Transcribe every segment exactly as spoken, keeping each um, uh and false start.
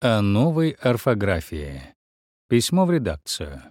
О новой орфографии. Письмо в редакцию.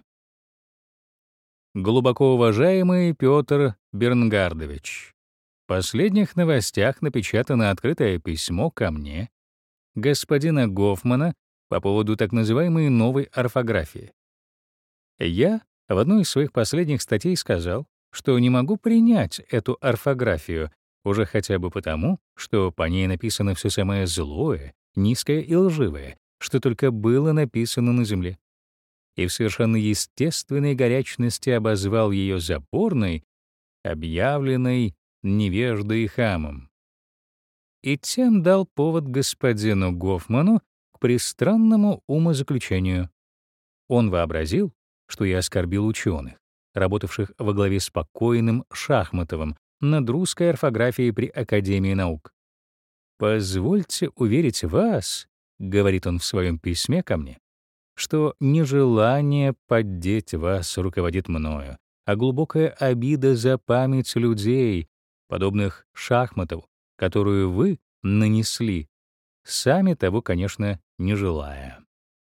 Глубоко уважаемый Петр Бернгардович, в последних новостях напечатано открытое письмо ко мне господина Гофмана по поводу так называемой новой орфографии. Я в одной из своих последних статей сказал, что не могу принять эту орфографию, уже хотя бы потому, что по ней написано все самое злое, низкое и лживое, что только было написано на земле. И в совершенно естественной горячности обозвал ее запорной, объявленной невеждой и хамом. И тем дал повод господину Гофману к пристранному умозаключению. Он вообразил, что я оскорбил ученых, работавших во главе с покойным Шахматовым над русской орфографией при Академии наук. «Позвольте уверить вас», — говорит он в своем письме ко мне, «что нежелание поддеть вас руководит мною, а глубокая обида за память людей, подобных Шахматову, которую вы нанесли, сами того, конечно, не желая».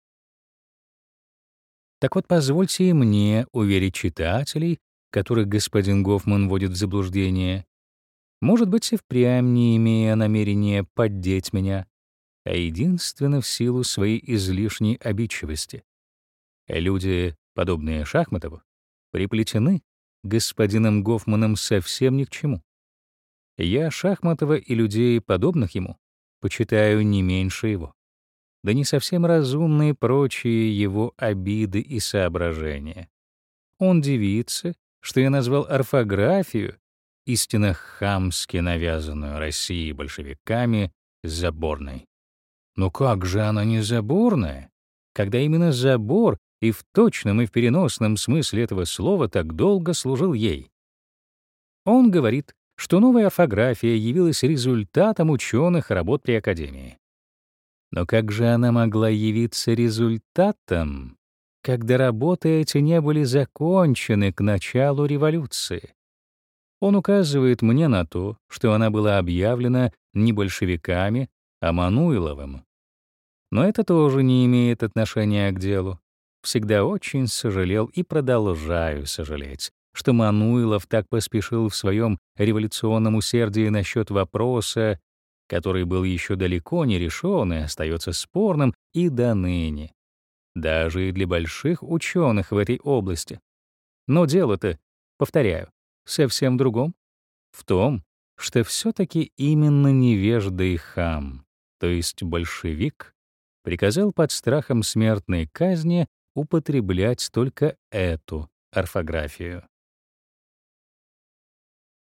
Так вот, позвольте и мне уверить читателей, которых господин Гофман вводит в заблуждение, может быть, и впрямь не имея намерения поддеть меня, а единственно в силу своей излишней обидчивости. Люди, подобные Шахматову, приплетены господином Гофманом совсем ни к чему. Я Шахматова и людей, подобных ему, почитаю не меньше его. Да не совсем разумные прочие его обиды и соображения. Он дивится, что я назвал орфографию, истинно хамски навязанную Россией большевиками, заборной. Но как же она не заборная, когда именно забор и в точном, и в переносном смысле этого слова так долго служил ей? Он говорит, что новая орфография явилась результатом ученых работ при Академии. Но как же она могла явиться результатом, когда работы эти не были закончены к началу революции? Он указывает мне на то, что она была объявлена не большевиками, а Мануиловым. Но это тоже не имеет отношения к делу. Всегда очень сожалел и продолжаю сожалеть, что Мануилов так поспешил в своем революционном усердии насчет вопроса, который был еще далеко не решен и остается спорным и до ныне, даже и для больших ученых в этой области. Но дело-то, повторяю, совсем в другом, в том, что все-таки именно невежда и хам, то есть большевик, приказал под страхом смертной казни употреблять только эту орфографию.